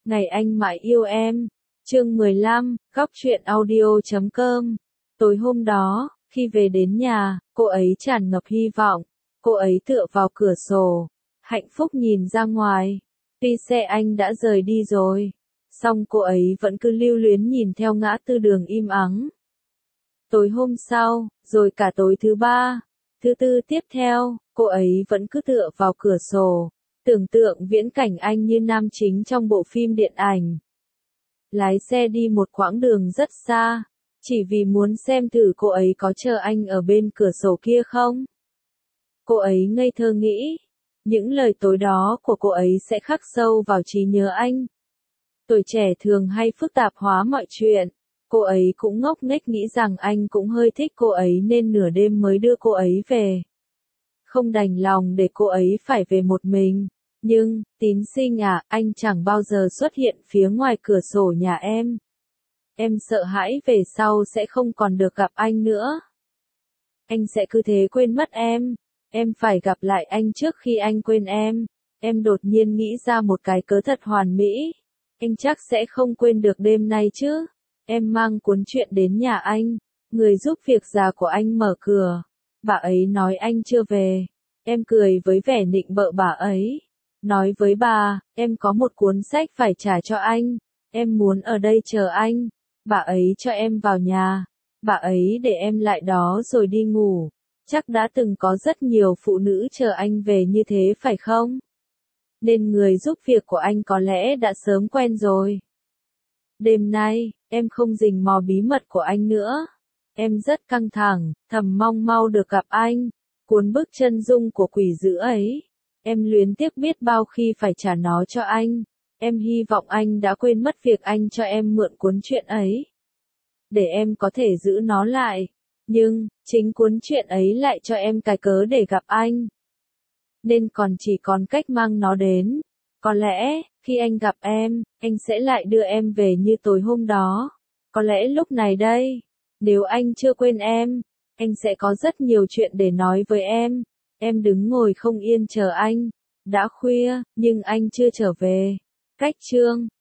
Ngày anh mãi yêu em. Chương 15, góc truyện audio.com. Tối hôm đó, khi về đến nhà, cô ấy tràn ngập hy vọng. Cô ấy tựa vào cửa sổ, hạnh phúc nhìn ra ngoài. Tuy xe anh đã rời đi rồi, song cô ấy vẫn cứ lưu luyến nhìn theo ngã tư đường im ắng. Tối hôm sau, rồi cả tối thứ ba, thứ tư tiếp theo, cô ấy vẫn cứ tựa vào cửa sổ, tưởng tượng viễn cảnh anh như nam chính trong bộ phim điện ảnh. Lái xe đi một quãng đường rất xa, chỉ vì muốn xem thử cô ấy có chờ anh ở bên cửa sổ kia không. Cô ấy ngây thơ nghĩ, những lời tối đó của cô ấy sẽ khắc sâu vào trí nhớ anh. Tuổi trẻ thường hay phức tạp hóa mọi chuyện. Cô ấy cũng ngốc nghếch nghĩ rằng anh cũng hơi thích cô ấy nên nửa đêm mới đưa cô ấy về. Không đành lòng để cô ấy phải về một mình. Nhưng, Tín Sinh à, anh chẳng bao giờ xuất hiện phía ngoài cửa sổ nhà em. Em sợ hãi về sau sẽ không còn được gặp anh nữa. Anh sẽ cứ thế quên mất em. Em phải gặp lại anh trước khi anh quên em. Em đột nhiên nghĩ ra một cái cớ thật hoàn mỹ. Anh chắc sẽ không quên được đêm nay chứ. Em mang cuốn truyện đến nhà anh. Người giúp việc già của anh mở cửa. Bà ấy nói anh chưa về. Em cười với vẻ nịnh bợ bà ấy. Nói với bà, em có một cuốn sách phải trả cho anh. Em muốn ở đây chờ anh. Bà ấy cho em vào nhà. Bà ấy để em lại đó rồi đi ngủ. Chắc đã từng có rất nhiều phụ nữ chờ anh về như thế phải không? Nên người giúp việc của anh có lẽ đã sớm quen rồi. Đêm nay, em không rình mò bí mật của anh nữa. Em rất căng thẳng, thầm mong mau được gặp anh. Cuốn bức chân dung của quỷ dữ ấy. Em luyến tiếc biết bao khi phải trả nó cho anh. Em hy vọng anh đã quên mất việc anh cho em mượn cuốn truyện ấy. Để em có thể giữ nó lại. Nhưng, chính cuốn truyện ấy lại cho em cái cớ để gặp anh. Nên còn chỉ còn cách mang nó đến. Có lẽ, khi anh gặp em, anh sẽ lại đưa em về như tối hôm đó. Có lẽ lúc này đây, nếu anh chưa quên em, anh sẽ có rất nhiều chuyện để nói với em. Em đứng ngồi không yên chờ anh. Đã khuya, nhưng anh chưa trở về. Cách chương